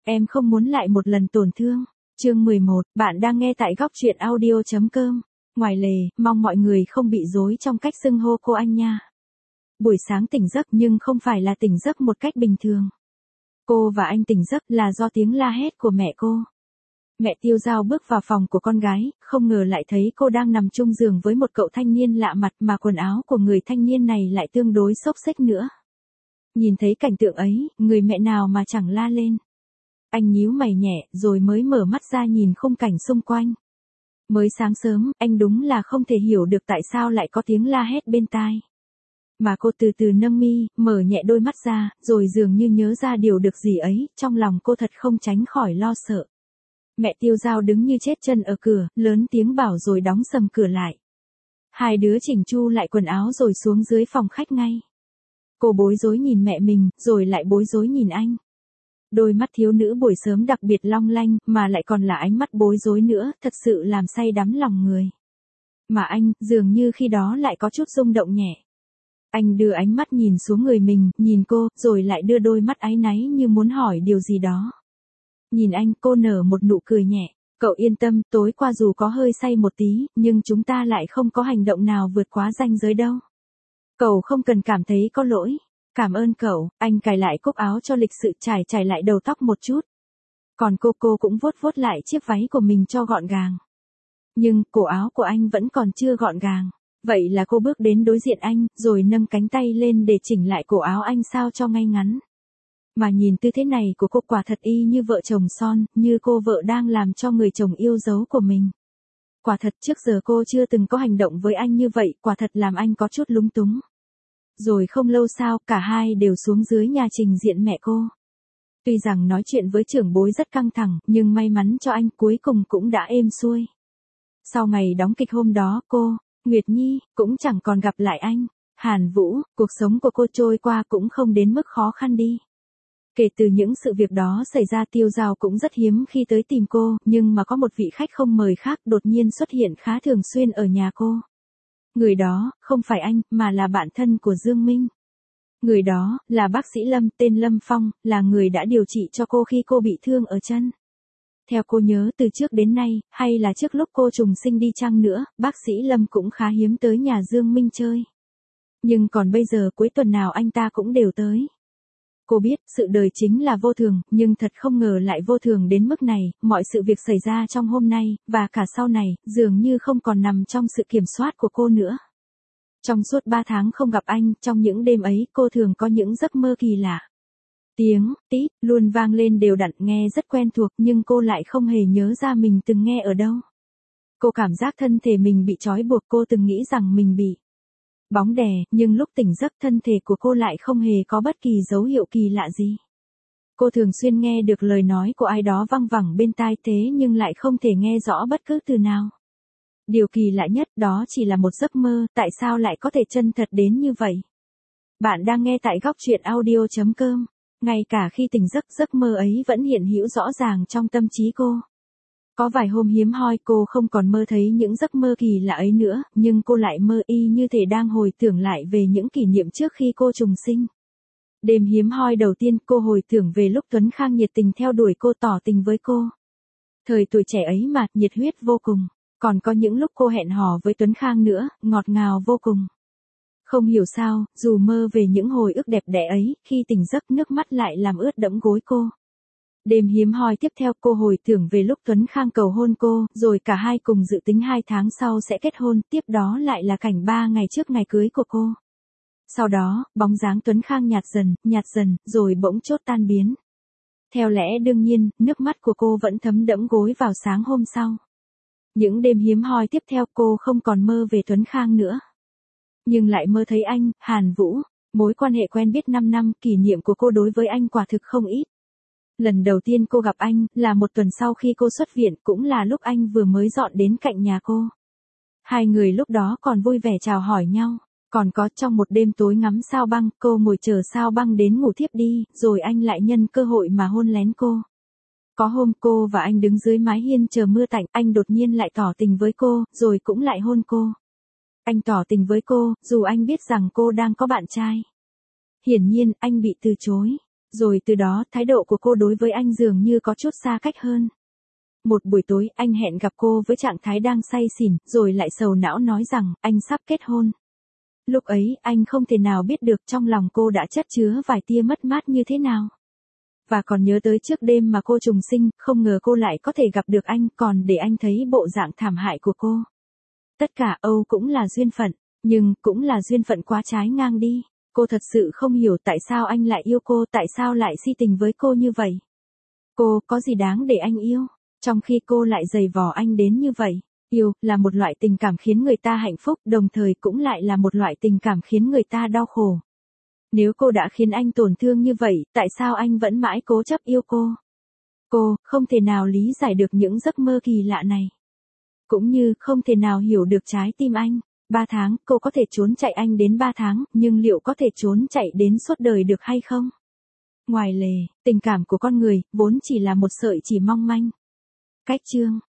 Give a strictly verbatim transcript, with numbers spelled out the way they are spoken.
Em không muốn lại một lần tổn thương. Chương mười một, bạn đang nghe tại góc truyện audio chấm com. Ngoài lề, mong mọi người không bị rối trong cách xưng hô cô anh nha. Buổi sáng tỉnh giấc nhưng không phải là tỉnh giấc một cách bình thường. Cô và anh tỉnh giấc là do tiếng la hét của mẹ cô. Mẹ Tiêu Dao bước vào phòng của con gái, không ngờ lại thấy cô đang nằm chung giường với một cậu thanh niên lạ mặt mà quần áo của người thanh niên này lại tương đối xốc xếch nữa. Nhìn thấy cảnh tượng ấy, người mẹ nào mà chẳng la lên. Anh nhíu mày nhẹ rồi mới mở mắt ra nhìn khung cảnh xung quanh. Mới sáng sớm, anh đúng là không thể hiểu được tại sao lại có tiếng la hét bên tai. Mà cô từ từ nâng mi, mở nhẹ đôi mắt ra, rồi dường như nhớ ra điều được gì ấy, trong lòng cô thật không tránh khỏi lo sợ. Mẹ Tiêu Dao đứng như chết chân ở cửa, lớn tiếng bảo rồi đóng sầm cửa lại. Hai đứa chỉnh chu lại quần áo rồi xuống dưới phòng khách ngay. Cô bối rối nhìn mẹ mình, rồi lại bối rối nhìn anh. Đôi mắt thiếu nữ buổi sớm đặc biệt long lanh, mà lại còn là ánh mắt bối rối nữa, thật sự làm say đắm lòng người. Mà anh, dường như khi đó lại có chút rung động nhẹ. Anh đưa ánh mắt nhìn xuống người mình, nhìn cô, rồi lại đưa đôi mắt áy náy như muốn hỏi điều gì đó. Nhìn anh, cô nở một nụ cười nhẹ. Cậu yên tâm, tối qua dù có hơi say một tí, nhưng chúng ta lại không có hành động nào vượt quá ranh giới đâu. Cậu không cần cảm thấy có lỗi. Cảm ơn cậu. Anh cài lại cúc áo cho lịch sự, trải trải lại đầu tóc một chút. Còn cô cô cũng vuốt vuốt lại chiếc váy của mình cho gọn gàng. Nhưng, cổ áo của anh vẫn còn chưa gọn gàng. Vậy là cô bước đến đối diện anh, rồi nâng cánh tay lên để chỉnh lại cổ áo anh sao cho ngay ngắn. Mà nhìn tư thế này của cô quả thật y như vợ chồng son, như cô vợ đang làm cho người chồng yêu dấu của mình. Quả thật trước giờ cô chưa từng có hành động với anh như vậy, quả thật làm anh có chút lúng túng. Rồi không lâu sau, cả hai đều xuống dưới nhà trình diện mẹ cô. Tuy rằng nói chuyện với trưởng bối rất căng thẳng, nhưng may mắn cho anh cuối cùng cũng đã êm xuôi. Sau ngày đóng kịch hôm đó, cô, Nguyệt Nhi, cũng chẳng còn gặp lại anh. Hàn Vũ, cuộc sống của cô trôi qua cũng không đến mức khó khăn đi. Kể từ những sự việc đó xảy ra, Tiêu Dao cũng rất hiếm khi tới tìm cô, nhưng mà có một vị khách không mời khác đột nhiên xuất hiện khá thường xuyên ở nhà cô. Người đó, không phải anh, mà là bạn thân của Dương Minh. Người đó, là bác sĩ Lâm, tên Lâm Phong, là người đã điều trị cho cô khi cô bị thương ở chân. Theo cô nhớ từ trước đến nay, hay là trước lúc cô trùng sinh đi chăng nữa, bác sĩ Lâm cũng khá hiếm tới nhà Dương Minh chơi. Nhưng còn bây giờ cuối tuần nào anh ta cũng đều tới. Cô biết, sự đời chính là vô thường, nhưng thật không ngờ lại vô thường đến mức này, mọi sự việc xảy ra trong hôm nay, và cả sau này, dường như không còn nằm trong sự kiểm soát của cô nữa. Trong suốt ba tháng không gặp anh, trong những đêm ấy, cô thường có những giấc mơ kỳ lạ. Tiếng, tít, luôn vang lên đều đặn, nghe rất quen thuộc, nhưng cô lại không hề nhớ ra mình từng nghe ở đâu. Cô cảm giác thân thể mình bị trói buộc, cô từng nghĩ rằng mình bị bóng đè, nhưng lúc tỉnh giấc thân thể của cô lại không hề có bất kỳ dấu hiệu kỳ lạ gì. Cô thường xuyên nghe được lời nói của ai đó văng vẳng bên tai thế nhưng lại không thể nghe rõ bất cứ từ nào. Điều kỳ lạ nhất đó chỉ là một giấc mơ, tại sao lại có thể chân thật đến như vậy? Bạn đang nghe tại góc truyện audio chấm com. Ngay cả khi tỉnh giấc, giấc mơ ấy vẫn hiện hữu rõ ràng trong tâm trí cô. Có vài hôm hiếm hoi cô không còn mơ thấy những giấc mơ kỳ lạ ấy nữa, nhưng cô lại mơ y như thể đang hồi tưởng lại về những kỷ niệm trước khi cô trùng sinh. Đêm hiếm hoi đầu tiên cô hồi tưởng về lúc Tuấn Khang nhiệt tình theo đuổi cô, tỏ tình với cô. Thời tuổi trẻ ấy mà, nhiệt huyết vô cùng. Còn có những lúc cô hẹn hò với Tuấn Khang nữa, ngọt ngào vô cùng. Không hiểu sao, dù mơ về những hồi ức đẹp đẽ ấy, khi tỉnh giấc nước mắt lại làm ướt đẫm gối cô. Đêm hiếm hoi tiếp theo cô hồi tưởng về lúc Tuấn Khang cầu hôn cô, rồi cả hai cùng dự tính hai tháng sau sẽ kết hôn, tiếp đó lại là cảnh ba ngày trước ngày cưới của cô. Sau đó, bóng dáng Tuấn Khang nhạt dần, nhạt dần, rồi bỗng chốt tan biến. Theo lẽ đương nhiên, nước mắt của cô vẫn thấm đẫm gối vào sáng hôm sau. Những đêm hiếm hoi tiếp theo cô không còn mơ về Tuấn Khang nữa. Nhưng lại mơ thấy anh, Hàn Vũ, mối quan hệ quen biết năm năm, kỷ niệm của cô đối với anh quả thực không ít. Lần đầu tiên cô gặp anh, là một tuần sau khi cô xuất viện, cũng là lúc anh vừa mới dọn đến cạnh nhà cô. Hai người lúc đó còn vui vẻ chào hỏi nhau. Còn có trong một đêm tối ngắm sao băng, cô ngồi chờ sao băng đến ngủ thiếp đi, rồi anh lại nhân cơ hội mà hôn lén cô. Có hôm cô và anh đứng dưới mái hiên chờ mưa tạnh, anh đột nhiên lại tỏ tình với cô, rồi cũng lại hôn cô. Anh tỏ tình với cô, dù anh biết rằng cô đang có bạn trai. Hiển nhiên, anh bị từ chối. Rồi từ đó, thái độ của cô đối với anh dường như có chút xa cách hơn. Một buổi tối, anh hẹn gặp cô với trạng thái đang say xỉn, rồi lại sầu não nói rằng, anh sắp kết hôn. Lúc ấy, anh không thể nào biết được trong lòng cô đã chất chứa vài tia mất mát như thế nào. Và còn nhớ tới trước đêm mà cô trùng sinh, không ngờ cô lại có thể gặp được anh, còn để anh thấy bộ dạng thảm hại của cô. Tất cả Âu cũng là duyên phận, nhưng cũng là duyên phận quá trái ngang đi. Cô thật sự không hiểu tại sao anh lại yêu cô, tại sao lại si tình với cô như vậy. Cô có gì đáng để anh yêu, trong khi cô lại giày vò anh đến như vậy. Yêu là một loại tình cảm khiến người ta hạnh phúc, đồng thời cũng lại là một loại tình cảm khiến người ta đau khổ. Nếu cô đã khiến anh tổn thương như vậy, tại sao anh vẫn mãi cố chấp yêu cô? Cô không thể nào lý giải được những giấc mơ kỳ lạ này. Cũng như không thể nào hiểu được trái tim anh. Ba tháng, cô có thể trốn chạy anh đến ba tháng, nhưng liệu có thể trốn chạy đến suốt đời được hay không? Ngoài lề, tình cảm của con người, vốn chỉ là một sợi chỉ mong manh. Cách chương